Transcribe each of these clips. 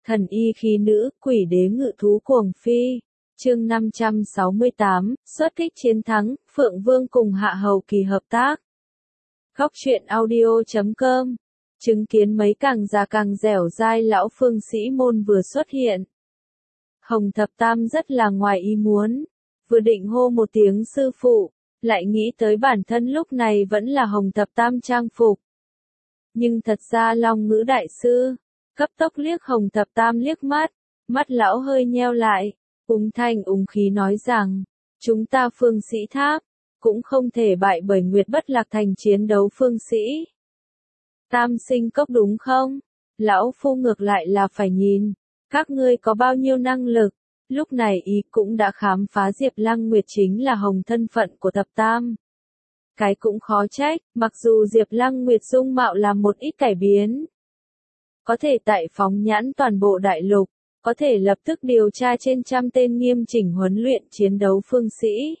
Thần y khí nữ, quỷ đế ngự thú cuồng phi. Chương 568, xuất kích chiến thắng, Phượng Vương cùng Hạ Hầu Kỳ hợp tác. Góc truyện audio.com. Chứng kiến mấy càng già càng dẻo dai lão phương sĩ môn vừa xuất hiện. Hồng Thập Tam rất là ngoài ý muốn, vừa định hô một tiếng sư phụ, lại nghĩ tới bản thân lúc này vẫn là Hồng Thập Tam trang phục. Nhưng thật ra Long Ngữ đại sư, cấp tốc liếc Hồng Thập Tam liếc mắt, mắt lão hơi nheo lại, ung thanh ung khí nói rằng, chúng ta phương sĩ tháp, cũng không thể bại bởi Nguyệt Bất Lạc Thành chiến đấu phương sĩ. Tam sinh cốc đúng không? Lão phu ngược lại là phải nhìn, các ngươi có bao nhiêu năng lực. Lúc này ý cũng đã khám phá Diệp Lăng Nguyệt chính là Hồng thân phận của Thập Tam. Cái cũng khó trách, mặc dù Diệp Lăng Nguyệt dung mạo làm một ít cải biến. Có thể tại phóng nhãn toàn bộ đại lục, có thể lập tức điều tra trên trăm tên nghiêm chỉnh huấn luyện chiến đấu phương sĩ.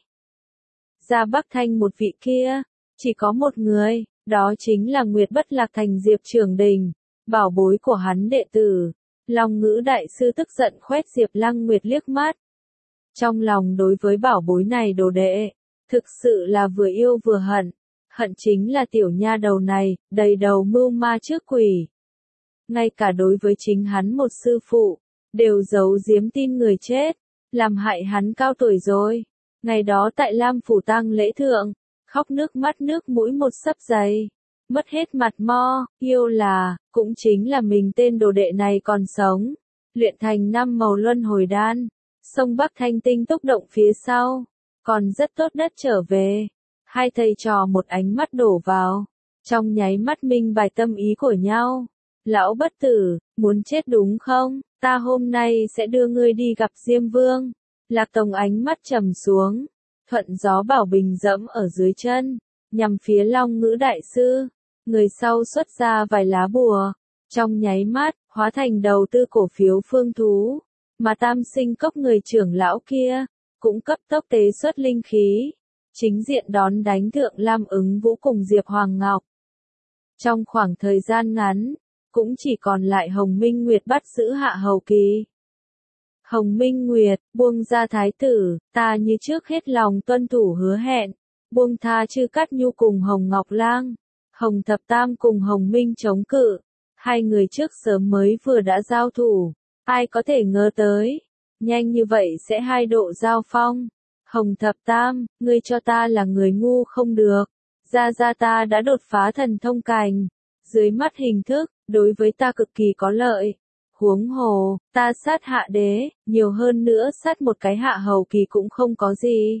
Ra Bắc Thanh một vị kia, chỉ có một người, đó chính là Nguyệt Bất Lạc Thành Diệp Trường Đình, bảo bối của hắn đệ tử. Long Ngữ đại sư tức giận khoét Diệp Lăng Nguyệt liếc mắt. Trong lòng đối với bảo bối này đồ đệ, thực sự là vừa yêu vừa hận. Hận chính là tiểu nha đầu này, đầy đầu mưu ma trước quỷ. Ngay cả đối với chính hắn một sư phụ, đều giấu giếm tin người chết, làm hại hắn cao tuổi rồi. Ngày đó tại Lam Phủ tang lễ thượng, khóc nước mắt nước mũi một sấp giấy. Mất hết mặt mo, yêu là, cũng chính là mình tên đồ đệ này còn sống. Luyện thành 5 màu luân hồi đan, sông Bắc Thanh tinh tốc động phía sau, còn rất tốt đất trở về. Hai thầy trò một ánh mắt đổ vào, trong nháy mắt minh bài tâm ý của nhau. Lão bất tử, muốn chết đúng không? Ta hôm nay sẽ đưa ngươi đi gặp Diêm Vương. Lạc Tông ánh mắt trầm xuống, thuận gió bảo bình dẫm ở dưới chân, nhằm phía Long Ngữ đại sư. Người sau xuất ra vài lá bùa, trong nháy mắt, hóa thành đầu tư cổ phiếu phương thú, mà tam sinh cốc người trưởng lão kia, cũng cấp tốc tế xuất linh khí, chính diện đón đánh Thượng Lam Ứng Vũ cùng Diệp Hoàng Ngọc. Trong khoảng thời gian ngắn, cũng chỉ còn lại Hồng Minh Nguyệt bắt giữ Hạ Hầu Kỳ. Hồng Minh Nguyệt, buông ra thái tử, ta như trước hết lòng tuân thủ hứa hẹn, buông tha Chư Cát Nhu cùng Hồng Ngọc Lang. Hồng Thập Tam cùng Hồng Minh chống cự, hai người trước sớm mới vừa đã giao thủ, ai có thể ngờ tới, nhanh như vậy sẽ hai độ giao phong. Hồng Thập Tam, ngươi cho ta là người ngu không được, ra ta đã đột phá thần thông cành, dưới mắt hình thức, đối với ta cực kỳ có lợi. Huống hồ, ta sát Hạ Đế, nhiều hơn nữa sát một cái Hạ Hầu Kỳ cũng không có gì.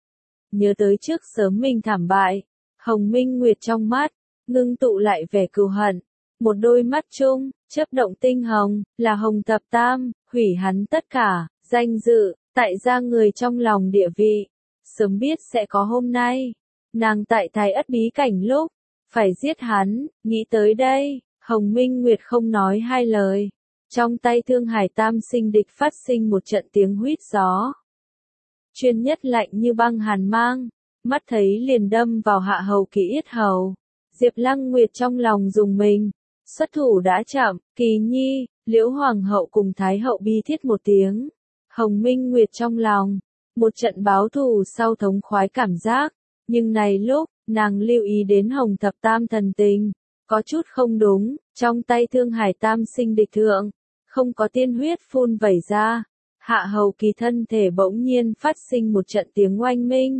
Nhớ tới trước sớm mình thảm bại, Hồng Minh Nguyệt trong mắt, ngưng tụ lại vẻ cừu hận, một đôi mắt chung, chớp động tinh hồng, là Hồng Thập Tam, hủy hắn tất cả, danh dự, tại gia người trong lòng địa vị, sớm biết sẽ có hôm nay, nàng tại Thái Ất bí cảnh lúc, phải giết hắn, nghĩ tới đây, Hồng Minh Nguyệt không nói hai lời, trong tay Thương Hải Tam sinh địch phát sinh một trận tiếng huýt gió. Chuyên nhất lạnh như băng hàn mang, mắt thấy liền đâm vào Hạ Hầu Kỳ yết hầu. Diệp Lăng Nguyệt trong lòng dùng mình, xuất thủ đã chậm, Kỳ Nhi, Liễu Hoàng hậu cùng Thái hậu bi thiết một tiếng. Hồng Minh Nguyệt trong lòng, một trận báo thù sau thống khoái cảm giác, nhưng này lúc, nàng lưu ý đến Hồng Thập Tam thần tình, có chút không đúng, trong tay Thương Hải Tam sinh địch thượng, không có tiên huyết phun vẩy ra. Hạ Hầu Kỳ thân thể bỗng nhiên phát sinh một trận tiếng oanh minh.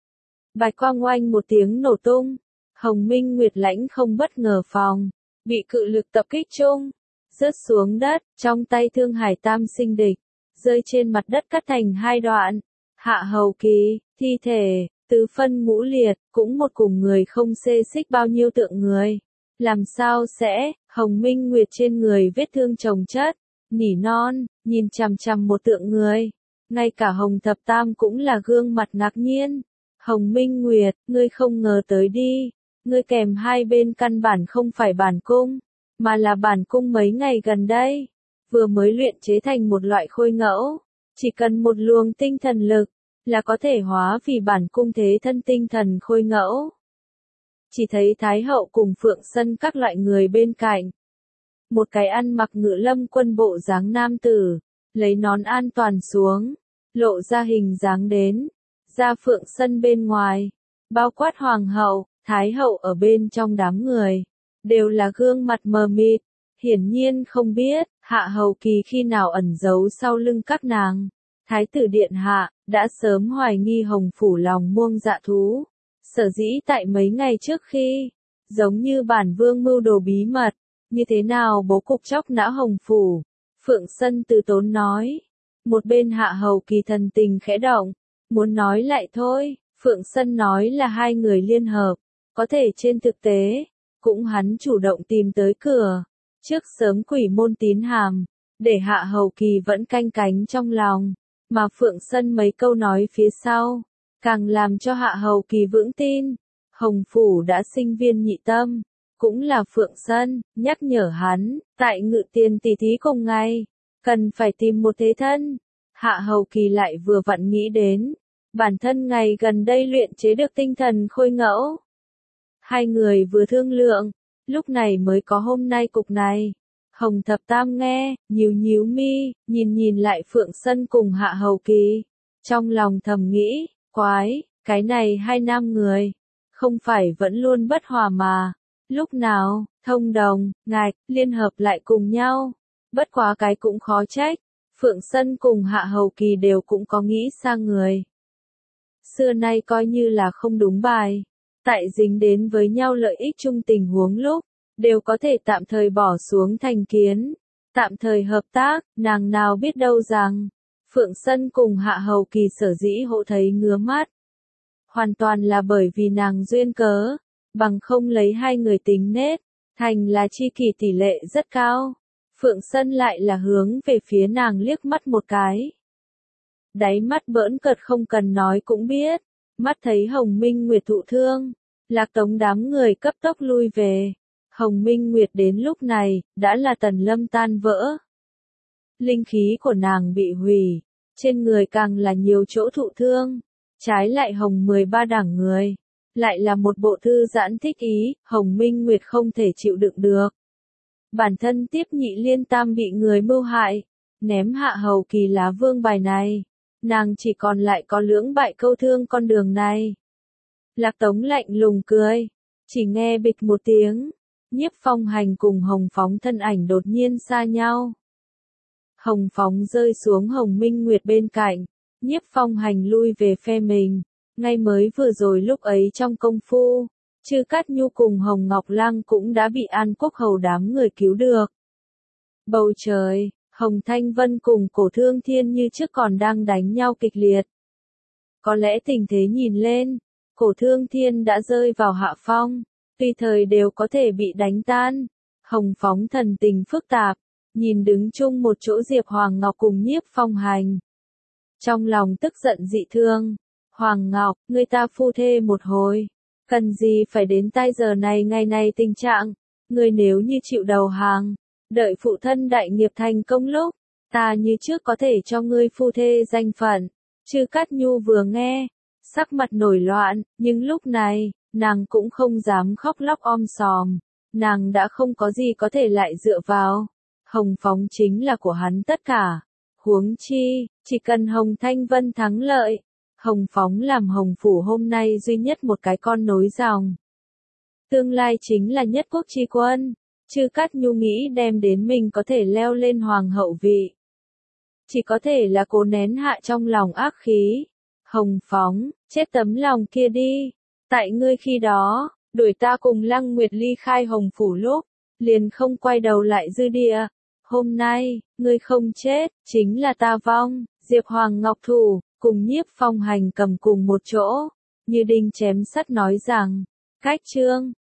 Bạch quang oanh một tiếng nổ tung. Hồng Minh Nguyệt lãnh không bất ngờ phòng, bị cự lực tập kích chung, rớt xuống đất, trong tay Thương Hải Tam sinh địch, rơi trên mặt đất cắt thành hai đoạn. Hạ Hầu Kỳ, thi thể, tứ phân ngũ liệt, cũng một cùng người không xê xích bao nhiêu tượng người. Làm sao sẽ, Hồng Minh Nguyệt trên người vết thương chồng chất, nỉ non, nhìn chằm chằm một tượng người. Ngay cả Hồng Thập Tam cũng là gương mặt ngạc nhiên. Hồng Minh Nguyệt, ngươi không ngờ tới đi. Ngươi kèm hai bên căn bản không phải bản cung, mà là bản cung mấy ngày gần đây, vừa mới luyện chế thành một loại khôi ngẫu, chỉ cần một luồng tinh thần lực, là có thể hóa vì bản cung thế thân tinh thần khôi ngẫu. Chỉ thấy Thái hậu cùng Phượng Sân các loại người bên cạnh, một cái ăn mặc ngự lâm quân bộ dáng nam tử, lấy nón an toàn xuống, lộ ra hình dáng đến, ra phượng sân bên ngoài, bao quát hoàng hậu, thái hậu ở bên trong đám người, đều là gương mặt mờ mịt, hiển nhiên không biết, Hạ Hầu Kỳ khi nào ẩn giấu sau lưng các nàng. Thái tử điện hạ, đã sớm hoài nghi Hồng Phủ lòng muông dạ thú, sở dĩ tại mấy ngày trước khi, giống như bản vương mưu đồ bí mật, như thế nào bố cục chóc nã Hồng Phủ, Phượng Sân từ tốn nói. Một bên Hạ Hầu Kỳ thần tình khẽ động, muốn nói lại thôi, Phượng Sân nói là hai người liên hợp, có thể trên thực tế, cũng hắn chủ động tìm tới cửa, trước sớm quỷ môn tín hàm, để Hạ Hầu Kỳ vẫn canh cánh trong lòng, mà Phượng Sân mấy câu nói phía sau, càng làm cho Hạ Hầu Kỳ vững tin, Hồng Phủ đã sinh viên nhị tâm, cũng là Phượng Sân, nhắc nhở hắn, tại Ngự Tiền tỷ thí cùng ngày, cần phải tìm một thế thân. Hạ Hầu Kỳ lại vừa vặn nghĩ đến, bản thân ngày gần đây luyện chế được tinh thần khôi ngẫu. Hai người vừa thương lượng, lúc này mới có hôm nay cục này. Hồng Thập Tam nghe, nhíu nhíu mi, nhìn lại Phượng Sân cùng Hạ Hầu Kỳ. Trong lòng thầm nghĩ, quái, cái này hai nam người, không phải vẫn luôn bất hòa mà. Lúc nào, thông đồng, ngạch, liên hợp lại cùng nhau. Bất quá cái cũng khó trách, Phượng Sân cùng Hạ Hầu Kỳ đều cũng có nghĩ xa người. Xưa nay coi như là không đúng bài. Tại dính đến với nhau lợi ích chung tình huống lúc, đều có thể tạm thời bỏ xuống thành kiến, tạm thời hợp tác, nàng nào biết đâu rằng, Phượng Sân cùng Hạ Hầu Kỳ sở dĩ hộ thấy ngứa mắt. Hoàn toàn là bởi vì nàng duyên cớ, bằng không lấy hai người tính nết, thành là chi kỷ tỷ lệ rất cao. Phượng Sân lại là hướng về phía nàng liếc mắt một cái. Đáy mắt bỡn cợt không cần nói cũng biết, mắt thấy Hồng Minh Nguyệt thụ thương, Lạc Tống đám người cấp tốc lui về. Hồng Minh Nguyệt đến lúc này, đã là tần lâm tan vỡ. Linh khí của nàng bị hủy, trên người càng là nhiều chỗ thụ thương, trái lại Hồng 13 đảng người, lại là một bộ thư giãn thích ý, Hồng Minh Nguyệt không thể chịu đựng được. Bản thân tiếp nhị liên tam bị người mưu hại, ném Hạ Hầu Kỳ lá vương bài này, nàng chỉ còn lại có lưỡng bại câu thương con đường này. Lạc Tống lạnh lùng cười, chỉ nghe bịch một tiếng, Nhiếp Phong Hành cùng Hồng Phóng thân ảnh đột nhiên xa nhau. Hồng Phóng rơi xuống Hồng Minh Nguyệt bên cạnh, Nhiếp Phong Hành lui về phe mình, ngay mới vừa rồi lúc ấy trong công phu, Chư Cát Nhu cùng Hồng Ngọc Lăng cũng đã bị An Quốc Hầu đám người cứu được. Bầu trời, Hồng Thanh Vân cùng Cổ Thương Thiên như trước còn đang đánh nhau kịch liệt. Có lẽ tình thế nhìn lên, Cổ Thương Thiên đã rơi vào hạ phong, tùy thời đều có thể bị đánh tan. Hồng Phóng thần tình phức tạp, nhìn đứng chung một chỗ Diệp Hoàng Ngọc cùng Nhiếp Phong Hành. Trong lòng tức giận dị thương, Hoàng Ngọc, người ta phu thê một hồi, cần gì phải đến tai giờ này ngày này tình trạng, người nếu như chịu đầu hàng, đợi phụ thân đại nghiệp thành công lúc, ta như trước có thể cho ngươi phu thê danh phận. Chư Cát Nhu vừa nghe, sắc mặt nổi loạn, nhưng lúc này, nàng cũng không dám khóc lóc om sòm, nàng đã không có gì có thể lại dựa vào. Hồng Phóng chính là của hắn tất cả, huống chi, chỉ cần Hồng Thanh Vân thắng lợi, Hồng Phóng làm Hồng Phủ hôm nay duy nhất một cái con nối dòng. Tương lai chính là nhất quốc chi quân, Chư Cát Nhu nghĩ đem đến mình có thể leo lên hoàng hậu vị. Chỉ có thể là cố nén hạ trong lòng ác khí. Hồng Phóng, chết tấm lòng kia đi. Tại ngươi khi đó, đuổi ta cùng Lăng Nguyệt ly khai Hồng Phủ lúc, liền không quay đầu lại dư địa. Hôm nay, ngươi không chết, chính là ta vong. Diệp Hoàng Ngọc thủ, cùng Nhiếp Phong Hành cầm cùng một chỗ, như đinh chém sắt nói rằng, cách chương.